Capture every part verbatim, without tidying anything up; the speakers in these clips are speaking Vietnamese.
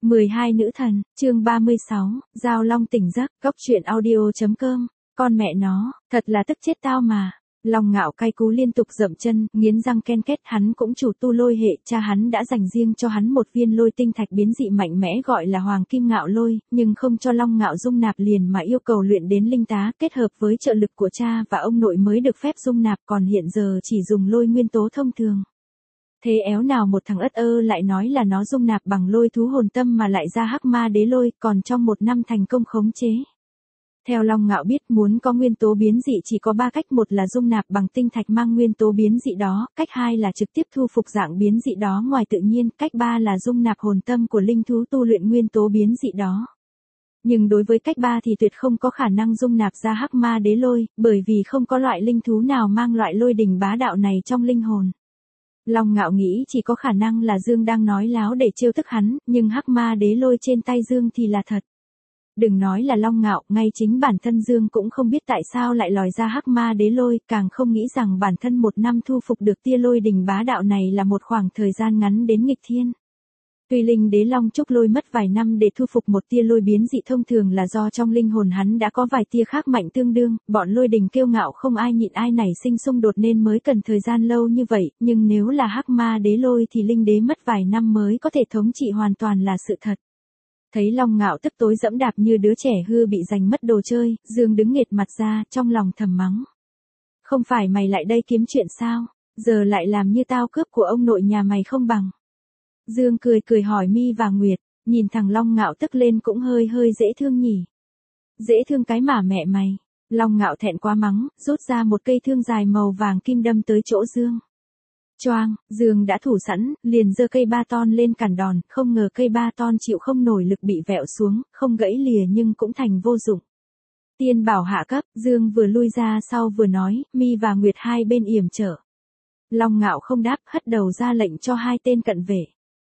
mười hai nữ thần, chương ba mươi sáu, Giao Long tỉnh giấc, góc truyện audio chấm com, con mẹ nó, thật là tức chết tao mà. Long Ngạo cay cú liên tục dậm chân, nghiến răng ken két, hắn cũng chủ tu lôi hệ, cha hắn đã dành riêng cho hắn một viên lôi tinh thạch biến dị mạnh mẽ gọi là Hoàng Kim Ngạo Lôi, nhưng không cho Long Ngạo dung nạp liền mà yêu cầu luyện đến linh tá, kết hợp với trợ lực của cha và ông nội mới được phép dung nạp, còn hiện giờ chỉ dùng lôi nguyên tố thông thường. Thế éo nào một thằng ất ơ lại nói là nó dung nạp bằng lôi thú hồn tâm mà lại ra hắc ma đế lôi, còn trong một năm thành công khống chế. Theo Long Ngạo biết, muốn có nguyên tố biến dị chỉ có ba cách, một là dung nạp bằng tinh thạch mang nguyên tố biến dị đó, cách hai là trực tiếp thu phục dạng biến dị đó ngoài tự nhiên, cách ba là dung nạp hồn tâm của linh thú tu luyện nguyên tố biến dị đó. Nhưng đối với cách ba thì tuyệt không có khả năng dung nạp ra hắc ma đế lôi, bởi vì không có loại linh thú nào mang loại lôi đình bá đạo này trong linh hồn. Long Ngạo nghĩ chỉ có khả năng là Dương đang nói láo để trêu tức hắn, nhưng hắc ma đế lôi trên tay Dương thì là thật. Đừng nói là Long Ngạo, ngay chính bản thân Dương cũng không biết tại sao lại lòi ra hắc ma đế lôi, càng không nghĩ rằng bản thân một năm thu phục được tia lôi đình bá đạo này là một khoảng thời gian ngắn đến nghịch thiên. Tuy linh đế Long Trúc Lôi mất vài năm để thu phục một tia lôi biến dị thông thường là do trong linh hồn hắn đã có vài tia khác mạnh tương đương, bọn lôi đình kiêu ngạo không ai nhịn ai nảy sinh xung đột nên mới cần thời gian lâu như vậy, nhưng nếu là hắc ma đế lôi thì linh đế mất vài năm mới có thể thống trị hoàn toàn là sự thật. Thấy Long Ngạo tức tối dẫm đạp như đứa trẻ hư bị giành mất đồ chơi, Dương đứng nghệt mặt ra, trong lòng thầm mắng. Không phải mày lại đây kiếm chuyện sao, giờ lại làm như tao cướp của ông nội nhà mày không bằng. Dương cười cười hỏi Mi và Nguyệt, nhìn thằng Long Ngạo tức lên cũng hơi hơi dễ thương nhỉ. Dễ thương cái mà mẹ mày. Long Ngạo thẹn quá mắng, rút ra một cây thương dài màu vàng kim đâm tới chỗ Dương. Choang, Dương đã thủ sẵn, liền giơ cây ba ton lên cản đòn, không ngờ cây ba ton chịu không nổi lực bị vẹo xuống, không gãy lìa nhưng cũng thành vô dụng. Tiên bảo hạ cấp, Dương vừa lui ra sau vừa nói, Mi và Nguyệt hai bên yểm trở. Long Ngạo không đáp, hất đầu ra lệnh cho hai tên cận vệ.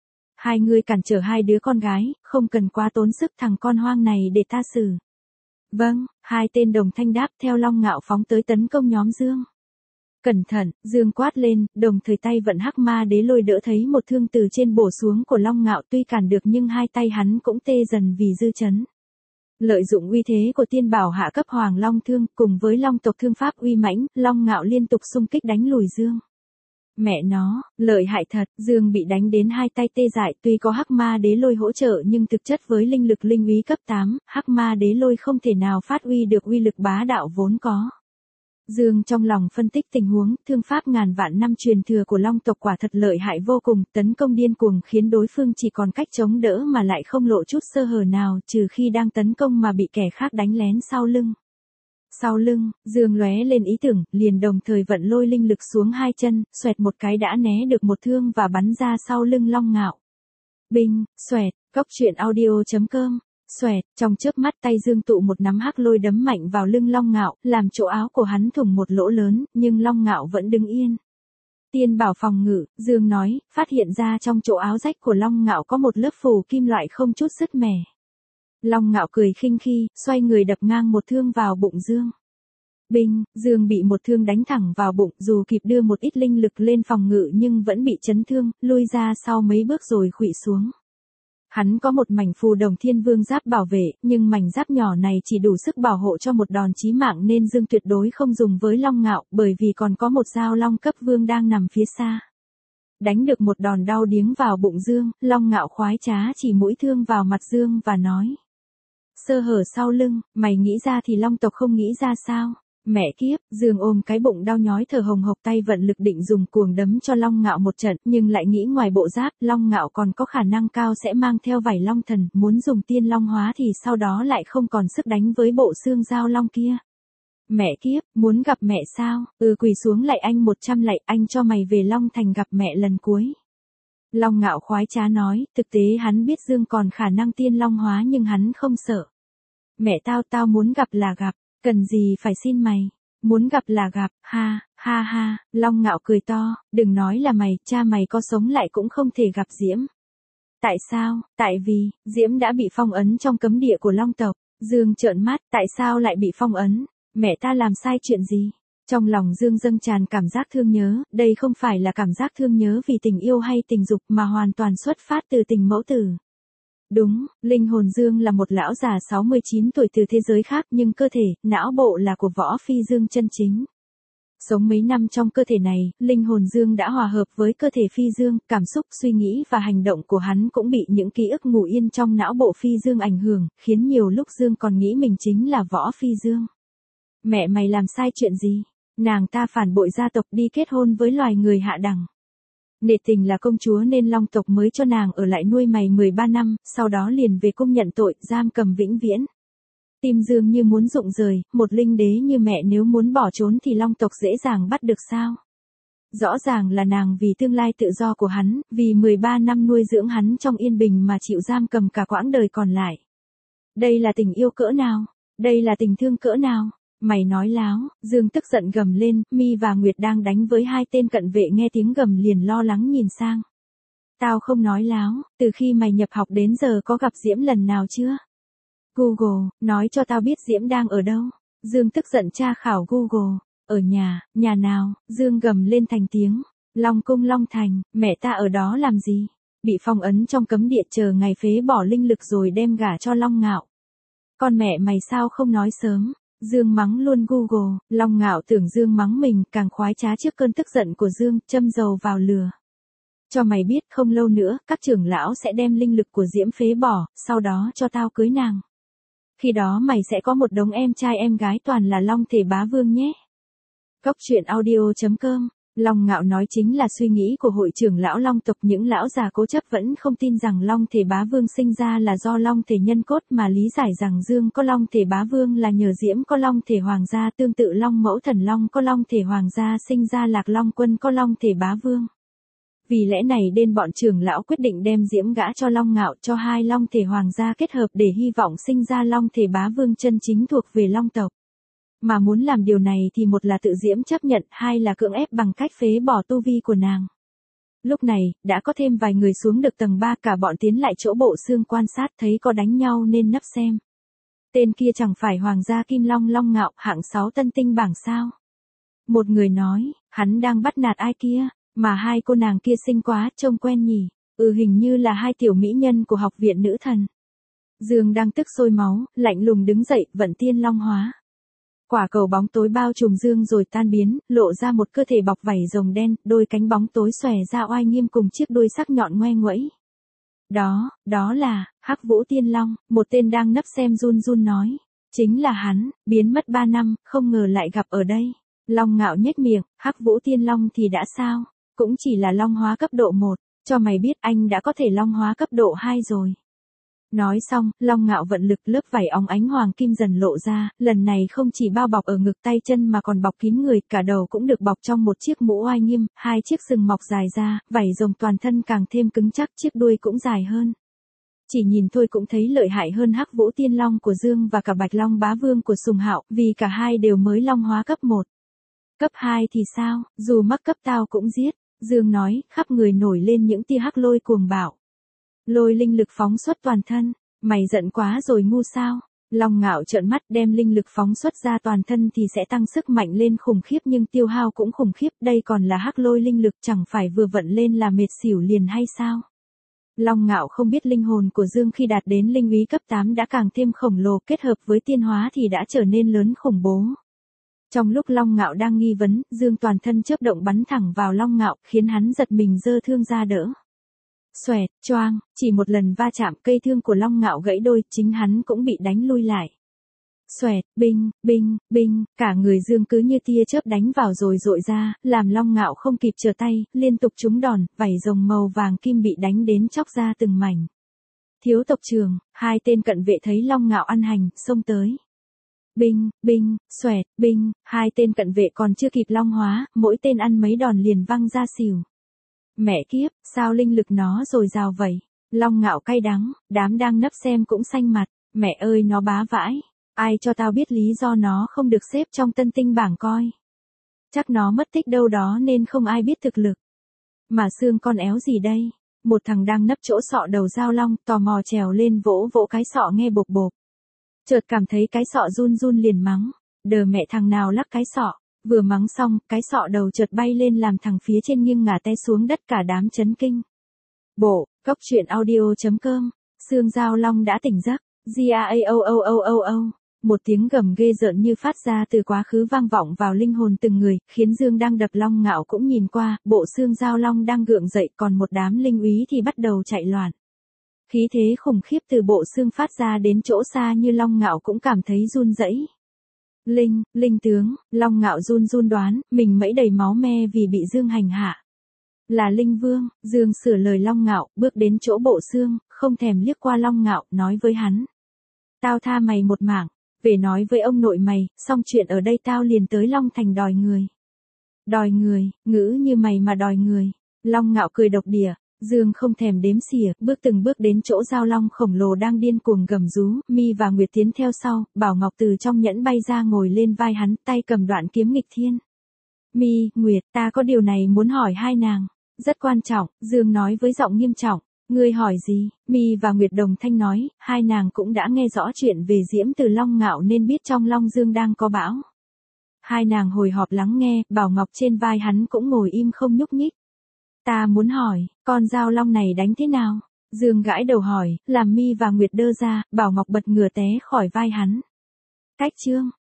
Hai người cản trở hai đứa con gái, không cần quá tốn sức thằng con hoang này để ta xử. Vâng, hai tên đồng thanh đáp theo Long Ngạo phóng tới tấn công nhóm Dương. Cẩn thận, Dương quát lên, đồng thời tay vận hắc ma đế lôi đỡ thấy một thương từ trên bổ xuống của Long Ngạo, tuy cản được nhưng hai tay hắn cũng tê dần vì dư chấn. Lợi dụng uy thế của tiên bảo hạ cấp Hoàng Long thương, cùng với Long tộc thương pháp uy mãnh, Long Ngạo liên tục xung kích đánh lùi Dương. Mẹ nó, lợi hại thật, Dương bị đánh đến hai tay tê dại, tuy có hắc ma đế lôi hỗ trợ nhưng thực chất với linh lực linh úy cấp tám, hắc ma đế lôi không thể nào phát huy được uy lực bá đạo vốn có. Dương trong lòng phân tích tình huống, thương pháp ngàn vạn năm truyền thừa của Long tộc quả thật lợi hại vô cùng, tấn công điên cuồng khiến đối phương chỉ còn cách chống đỡ mà lại không lộ chút sơ hở nào, trừ khi đang tấn công mà bị kẻ khác đánh lén sau lưng. Sau lưng, Dương lóe lên ý tưởng, liền đồng thời vận lôi linh lực xuống hai chân, xoẹt một cái đã né được một thương và bắn ra sau lưng Long Ngạo. Binh, xoẹt, góc truyện audio chấm com. Xoẹt, trong chớp mắt tay Dương tụ một nắm hắc lôi đấm mạnh vào lưng Long Ngạo, làm chỗ áo của hắn thủng một lỗ lớn, nhưng Long Ngạo vẫn đứng yên. Tiên bảo phòng ngự, Dương nói, phát hiện ra trong chỗ áo rách của Long Ngạo có một lớp phủ kim loại không chút sứt mẻ. Long Ngạo cười khinh khi, xoay người đập ngang một thương vào bụng Dương. Binh, Dương bị một thương đánh thẳng vào bụng, dù kịp đưa một ít linh lực lên phòng ngự nhưng vẫn bị chấn thương, lui ra sau mấy bước rồi khuỵu xuống. Hắn có một mảnh phù đồng thiên vương giáp bảo vệ, nhưng mảnh giáp nhỏ này chỉ đủ sức bảo hộ cho một đòn chí mạng nên Dương tuyệt đối không dùng với Long Ngạo, bởi vì còn có một dao long cấp vương đang nằm phía xa. Đánh được một đòn đau điếng vào bụng Dương, Long Ngạo khoái trá chỉ mũi thương vào mặt Dương và nói. Sơ hở sau lưng, mày nghĩ ra thì Long tộc không nghĩ ra sao? Mẹ kiếp, Dương ôm cái bụng đau nhói thở hồng hộc, tay vận lực định dùng cuồng đấm cho Long Ngạo một trận, nhưng lại nghĩ ngoài bộ giáp, Long Ngạo còn có khả năng cao sẽ mang theo vảy long thần, muốn dùng tiên long hóa thì sau đó lại không còn sức đánh với bộ xương dao long kia. Mẹ kiếp, muốn gặp mẹ sao? Ừ, quỳ xuống lạy anh một trăm lạy, anh cho mày về Long Thành gặp mẹ lần cuối. Long Ngạo khoái trá nói, thực tế hắn biết Dương còn khả năng tiên long hóa nhưng hắn không sợ. Mẹ tao tao muốn gặp là gặp. Cần gì phải xin mày, muốn gặp là gặp, ha, ha ha, Long Ngạo cười to, đừng nói là mày, cha mày có sống lại cũng không thể gặp Diễm. Tại sao? Tại vì, Diễm đã bị phong ấn trong cấm địa của Long tộc. Dương trợn mắt, tại sao lại bị phong ấn? Mẹ ta làm sai chuyện gì? Trong lòng Dương dâng tràn cảm giác thương nhớ, đây không phải là cảm giác thương nhớ vì tình yêu hay tình dục mà hoàn toàn xuất phát từ tình mẫu tử. Đúng, linh hồn Dương là một lão già sáu mươi chín tuổi từ thế giới khác nhưng cơ thể, não bộ là của Võ Phi Dương chân chính. Sống mấy năm trong cơ thể này, linh hồn Dương đã hòa hợp với cơ thể Phi Dương, cảm xúc, suy nghĩ và hành động của hắn cũng bị những ký ức ngủ yên trong não bộ Phi Dương ảnh hưởng, khiến nhiều lúc Dương còn nghĩ mình chính là Võ Phi Dương. Mẹ mày làm sai chuyện gì? Nàng ta phản bội gia tộc đi kết hôn với loài người hạ đẳng. Nể tình là công chúa nên Long tộc mới cho nàng ở lại nuôi mày mười ba năm, sau đó liền về cung nhận tội, giam cầm vĩnh viễn. Tim Dương như muốn rụng rời, một linh đế như mẹ nếu muốn bỏ trốn thì Long tộc dễ dàng bắt được sao? Rõ ràng là nàng vì tương lai tự do của hắn, vì mười ba năm nuôi dưỡng hắn trong yên bình mà chịu giam cầm cả quãng đời còn lại. Đây là tình yêu cỡ nào? Đây là tình thương cỡ nào? Mày nói láo, Dương tức giận gầm lên, Mi và Nguyệt đang đánh với hai tên cận vệ nghe tiếng gầm liền lo lắng nhìn sang. Tao không nói láo, từ khi mày nhập học đến giờ có gặp Diễm lần nào chưa? Google, nói cho tao biết Diễm đang ở đâu. Dương tức giận tra khảo Google, ở nhà, nhà nào? Dương gầm lên thành tiếng. Long cung Long Thành, mẹ ta ở đó làm gì? Bị phong ấn trong cấm địa chờ ngày phế bỏ linh lực rồi đem gả cho Long Ngạo. Con mẹ mày sao không nói sớm? Dương mắng luôn Google, Long Ngạo tưởng Dương mắng mình càng khoái trá trước cơn tức giận của Dương, châm dầu vào lửa. Cho mày biết không lâu nữa, các trưởng lão sẽ đem linh lực của Diễm phế bỏ, sau đó cho tao cưới nàng. Khi đó mày sẽ có một đống em trai em gái toàn là Long Thể Bá Vương nhé. Cốc truyện audio chấm com. Long Ngạo nói chính là suy nghĩ của hội trưởng lão Long tộc, những lão già cố chấp vẫn không tin rằng Long Thể Bá Vương sinh ra là do Long Thể nhân cốt mà lý giải rằng Dương có Long Thể Bá Vương là nhờ Diễm có Long Thể Hoàng gia, tương tự Long Mẫu Thần Long có Long Thể Hoàng gia sinh ra Lạc Long Quân có Long Thể Bá Vương. Vì lẽ này nên bọn trưởng lão quyết định đem Diễm gả cho Long Ngạo, cho hai Long Thể Hoàng gia kết hợp để hy vọng sinh ra Long Thể Bá Vương chân chính thuộc về Long tộc. Mà muốn làm điều này thì một là tự Diễm chấp nhận, hai là cưỡng ép bằng cách phế bỏ tu vi của nàng. Lúc này, đã có thêm vài người xuống được tầng ba, cả bọn tiến lại chỗ bộ xương quan sát thấy có đánh nhau nên nấp xem. Tên kia chẳng phải Hoàng gia Kim Long Long Ngạo hạng sáu tân tinh bảng sao? Một người nói, hắn đang bắt nạt ai kia, mà hai cô nàng kia xinh quá, trông quen nhỉ, ừ hình như là hai tiểu mỹ nhân của học viện nữ thần. Dương đang tức sôi máu, lạnh lùng đứng dậy, vận tiên long hóa. Quả cầu bóng tối bao trùm Dương rồi tan biến, lộ ra một cơ thể bọc vảy rồng đen, đôi cánh bóng tối xòe ra oai nghiêm cùng chiếc đuôi sắc nhọn ngoe nguẫy. Đó, đó là, Hắc Vũ Tiên Long, một tên đang nấp xem run run nói. Chính là hắn, biến mất ba năm, không ngờ lại gặp ở đây. Long Ngạo nhếch miệng, Hắc Vũ Tiên Long thì đã sao? Cũng chỉ là long hóa cấp độ một, cho mày biết anh đã có thể long hóa cấp độ hai rồi. Nói xong, Long Ngạo vận lực, lớp vảy óng ánh hoàng kim dần lộ ra, lần này không chỉ bao bọc ở ngực tay chân mà còn bọc kín người, cả đầu cũng được bọc trong một chiếc mũ oai nghiêm, hai chiếc sừng mọc dài ra, vảy rồng toàn thân càng thêm cứng chắc, chiếc đuôi cũng dài hơn. Chỉ nhìn thôi cũng thấy lợi hại hơn Hắc Vũ Tiên Long của Dương và cả Bạch Long Bá Vương của Sùng Hạo, vì cả hai đều mới long hóa cấp một. Cấp hai thì sao, dù mắc cấp tao cũng giết. Dương nói, khắp người nổi lên những tia hắc lôi cuồng bạo. Lôi linh lực phóng xuất toàn thân, mày giận quá rồi ngu sao? Long Ngạo trợn mắt, đem linh lực phóng xuất ra toàn thân thì sẽ tăng sức mạnh lên khủng khiếp nhưng tiêu hao cũng khủng khiếp, đây còn là hắc lôi linh lực, chẳng phải vừa vận lên là mệt xỉu liền hay sao? Long Ngạo không biết linh hồn của Dương khi đạt đến linh úy cấp tám đã càng thêm khổng lồ, kết hợp với tiên hóa thì đã trở nên lớn khủng bố. Trong lúc Long Ngạo đang nghi vấn, Dương toàn thân chớp động bắn thẳng vào Long Ngạo, khiến hắn giật mình giơ thương ra đỡ. Xoẹt, choang, chỉ một lần va chạm, cây thương của Long Ngạo gãy đôi, chính hắn cũng bị đánh lui lại. Xoẹt, binh, binh, binh, cả người Dương cứ như tia chớp đánh vào rồi dội ra, làm Long Ngạo không kịp trở tay, liên tục trúng đòn, vảy rồng màu vàng kim bị đánh đến chóc ra từng mảnh. Thiếu tộc trưởng, hai tên cận vệ thấy Long Ngạo ăn hành, xông tới. Binh, binh, xoẹt, binh, hai tên cận vệ còn chưa kịp long hóa, mỗi tên ăn mấy đòn liền văng ra xỉu. Mẹ kiếp, sao linh lực nó dồi dào vậy? Long Ngạo cay đắng, đám đang nấp xem cũng xanh mặt, mẹ ơi nó bá vãi, ai cho tao biết lý do nó không được xếp trong tân tinh bảng coi. Chắc nó mất tích đâu đó nên không ai biết thực lực. Mà xương con éo gì đây? Một thằng đang nấp chỗ sọ đầu dao long, tò mò trèo lên vỗ vỗ cái sọ nghe bộp bộp. Chợt cảm thấy cái sọ run run liền mắng, đờ mẹ thằng nào lắc cái sọ, vừa mắng xong, cái sọ đầu chợt bay lên làm thằng phía trên nghiêng ngả té xuống đất, cả đám chấn kinh. Bộ, cốc truyện audio chấm com xương giao long đã tỉnh giấc. G-A-O-O-O-O-O. Một tiếng gầm ghê rợn như phát ra từ quá khứ vang vọng vào linh hồn từng người, khiến Dương đang đập Long Ngạo cũng nhìn qua, bộ xương giao long đang gượng dậy, còn một đám linh úy thì bắt đầu chạy loạn. Khí thế khủng khiếp từ bộ xương phát ra đến chỗ xa như Long Ngạo cũng cảm thấy run rẩy. Linh, linh tướng, Long Ngạo run run đoán, mình mẩy đầy máu me vì bị Dương hành hạ. Là Linh Vương. Dương sửa lời Long Ngạo, bước đến chỗ bộ xương, không thèm liếc qua Long Ngạo, nói với hắn. Tao tha mày một mạng, về nói với ông nội mày, xong chuyện ở đây tao liền tới Long Thành đòi người. Đòi người, ngữ như mày mà đòi người. Long Ngạo cười độc địa. Dương không thèm đếm xỉa, bước từng bước đến chỗ giao long khổng lồ đang điên cuồng gầm rú, Mi và Nguyệt tiến theo sau, Bảo Ngọc từ trong nhẫn bay ra ngồi lên vai hắn, tay cầm đoạn kiếm nghịch thiên. Mi, Nguyệt, ta có điều này muốn hỏi hai nàng. Rất quan trọng, Dương nói với giọng nghiêm trọng. Ngươi hỏi gì? Mi và Nguyệt đồng thanh nói, hai nàng cũng đã nghe rõ chuyện về Diễm từ Long Ngạo nên biết trong Long Dương đang có bão. Hai nàng hồi họp lắng nghe, Bảo Ngọc trên vai hắn cũng ngồi im không nhúc nhích. Ta muốn hỏi, con giao long này đánh thế nào? Dương gãi đầu hỏi, làm Mi và Nguyệt đơ ra, Bảo Ngọc bật ngửa té khỏi vai hắn. Cách chương,